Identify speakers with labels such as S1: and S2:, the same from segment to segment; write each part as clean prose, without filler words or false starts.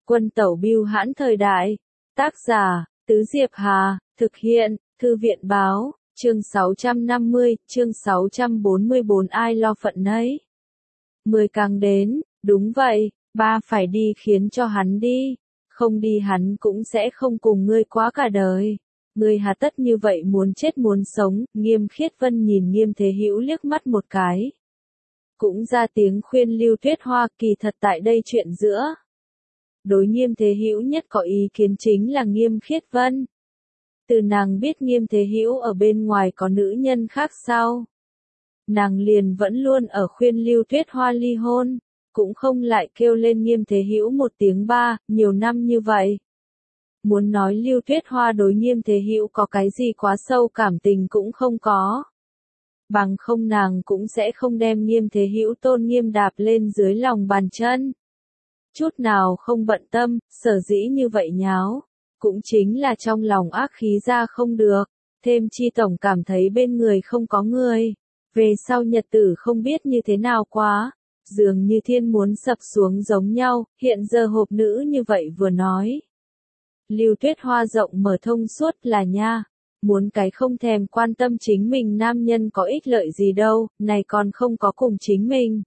S1: Quân tẩu bưu hãn thời đại. Tác giả, Tứ Diệp Hà, thực hiện, Thư viện báo, chương 650, chương 644 ai lo phận nấy. 10 càng đến, đúng vậy, ba phải đi khiến cho hắn đi, không đi hắn cũng sẽ không cùng ngươi quá cả đời. Ngươi hà tất như vậy muốn chết muốn sống, Nghiêm Khiết Vân nhìn Nghiêm Thế Hữu liếc mắt một cái. Cũng ra tiếng khuyên Lưu Tuyết Hoa, kỳ thật tại đây chuyện giữa. Đối Nghiêm Thế Hữu nhất có ý kiến chính là Nghiêm Khiết Vân. Từ nàng biết Nghiêm Thế Hữu ở bên ngoài có nữ nhân khác sau, nàng liền vẫn luôn ở khuyên Lưu Tuyết Hoa ly hôn, cũng không lại kêu lên Nghiêm Thế Hữu một tiếng ba, nhiều năm như vậy. Muốn nói Lưu Tuyết Hoa đối Nghiêm Thế Hữu có cái gì quá sâu cảm tình cũng không có. Bằng không nàng cũng sẽ không đem Nghiêm Thế Hữu tôn nghiêm đạp lên dưới lòng bàn chân. Chút nào không bận tâm, sở dĩ như vậy nháo, cũng chính là trong lòng ác khí ra không được, thêm chi tổng cảm thấy bên người không có người, về sau nhật tử không biết như thế nào quá, dường như thiên muốn sập xuống giống nhau, hiện giờ hộp nữ như vậy vừa nói. Lưu Tuyết Hoa rộng mở thông suốt là nha, muốn cái không thèm quan tâm chính mình nam nhân có ích lợi gì đâu, này còn không có cùng chính mình.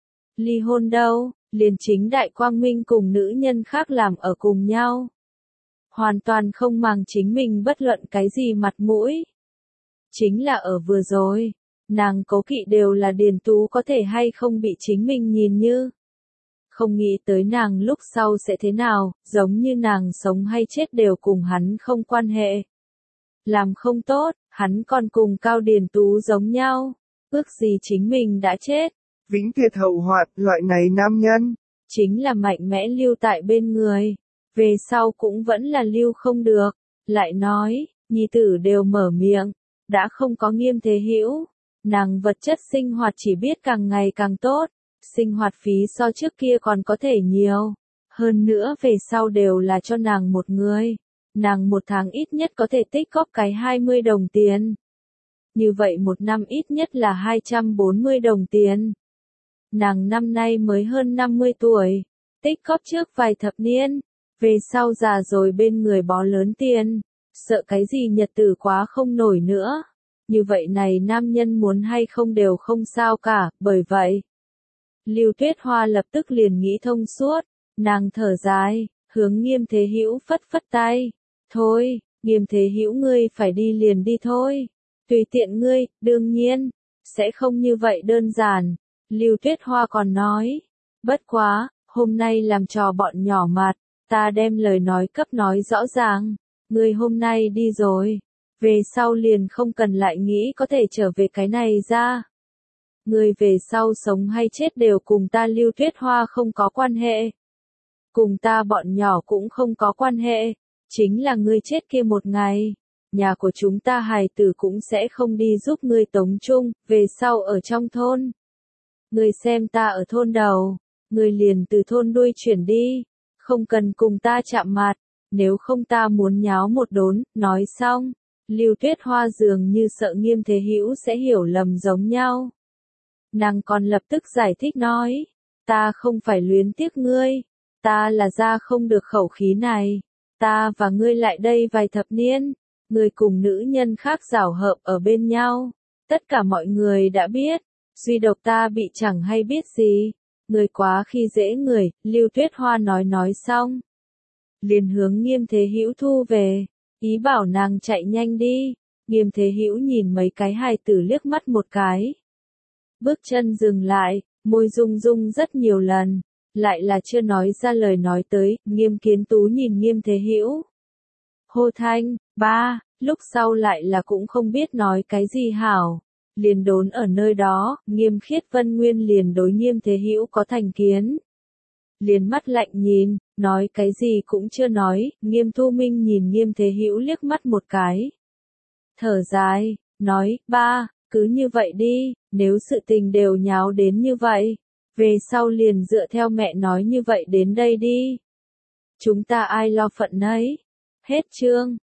S1: Ly hôn đâu, liền chính đại quang minh cùng nữ nhân khác làm ở cùng nhau. Hoàn toàn không màng chính mình bất luận cái gì mặt mũi. Chính là ở vừa rồi, nàng cố kỵ đều là Điền Tú có thể hay không bị chính mình nhìn như. Không nghĩ tới nàng lúc sau sẽ thế nào, giống như nàng sống hay chết đều cùng hắn không quan hệ. Làm không tốt, hắn còn cùng Cao Điền Tú giống nhau, ước gì chính mình đã chết.
S2: Vĩnh tuyệt hậu hoạn, loại này nam nhân,
S1: chính là mạnh mẽ lưu tại bên người, về sau cũng vẫn là lưu không được, lại nói, nhi tử đều mở miệng, đã không có Nghiêm Thế Hữu, nàng vật chất sinh hoạt chỉ biết càng ngày càng tốt, sinh hoạt phí so trước kia còn có thể nhiều, hơn nữa về sau đều là cho nàng một người, nàng một tháng ít nhất có thể tích góp cái 20 đồng tiền. Như vậy một năm ít nhất là 240 đồng tiền. Nàng năm nay mới hơn 50 tuổi, tích góp trước vài thập niên, về sau già rồi bên người bó lớn tiền, sợ cái gì nhật tử quá không nổi nữa. Như vậy này nam nhân muốn hay không đều không sao cả, bởi vậy. Lưu Tuyết Hoa lập tức liền nghĩ thông suốt, nàng thở dài, hướng Nghiêm Thế Hữu phất phất tay. Thôi, Nghiêm Thế Hữu ngươi phải đi liền đi thôi. Tùy tiện ngươi, đương nhiên, sẽ không như vậy đơn giản. Lưu Tuyết Hoa còn nói, bất quá, hôm nay làm trò bọn nhỏ mặt, ta đem lời nói cấp nói rõ ràng, ngươi hôm nay đi rồi, về sau liền không cần lại nghĩ có thể trở về cái này ra. Ngươi về sau sống hay chết đều cùng ta Lưu Tuyết Hoa không có quan hệ. Cùng ta bọn nhỏ cũng không có quan hệ, chính là ngươi chết kia một ngày, nhà của chúng ta hài tử cũng sẽ không đi giúp ngươi tống chung, về sau ở trong thôn. Ngươi xem ta ở thôn đầu, ngươi liền từ thôn đuôi chuyển đi, không cần cùng ta chạm mặt, nếu không ta muốn nháo một đốn, nói xong. Lưu Tuyết Hoa dường như sợ Nghiêm Thế Hữu sẽ hiểu lầm giống nhau. Nàng còn lập tức giải thích nói, ta không phải luyến tiếc ngươi, ta là ra không được khẩu khí này, ta và ngươi lại đây vài thập niên, ngươi cùng nữ nhân khác giảo hợp ở bên nhau, tất cả mọi người đã biết. Duy độc ta bị chẳng hay biết gì, người quá khi dễ người, Lưu Tuyết Hoa nói xong. Liền hướng Nghiêm Thế Hữu thu về, ý bảo nàng chạy nhanh đi, Nghiêm Thế Hữu nhìn mấy cái hài tử liếc mắt một cái. Bước chân dừng lại, môi rung rung rất nhiều lần, lại là chưa nói ra lời nói tới, Nghiêm Kiến Tú nhìn Nghiêm Thế Hữu. Hô thanh, ba, lúc sau lại là cũng không biết nói cái gì hảo. Liền đốn ở nơi đó, Nghiêm Khiết Vân nguyên liền đối Nghiêm Thế Hữu có thành kiến. Liền mắt lạnh nhìn, nói cái gì cũng chưa nói, Nghiêm Thu Minh nhìn Nghiêm Thế Hữu liếc mắt một cái. Thở dài, nói, ba, cứ như vậy đi, nếu sự tình đều nháo đến như vậy, về sau liền dựa theo mẹ nói như vậy đến đây đi. Chúng ta ai lo phận nấy. Hết chương.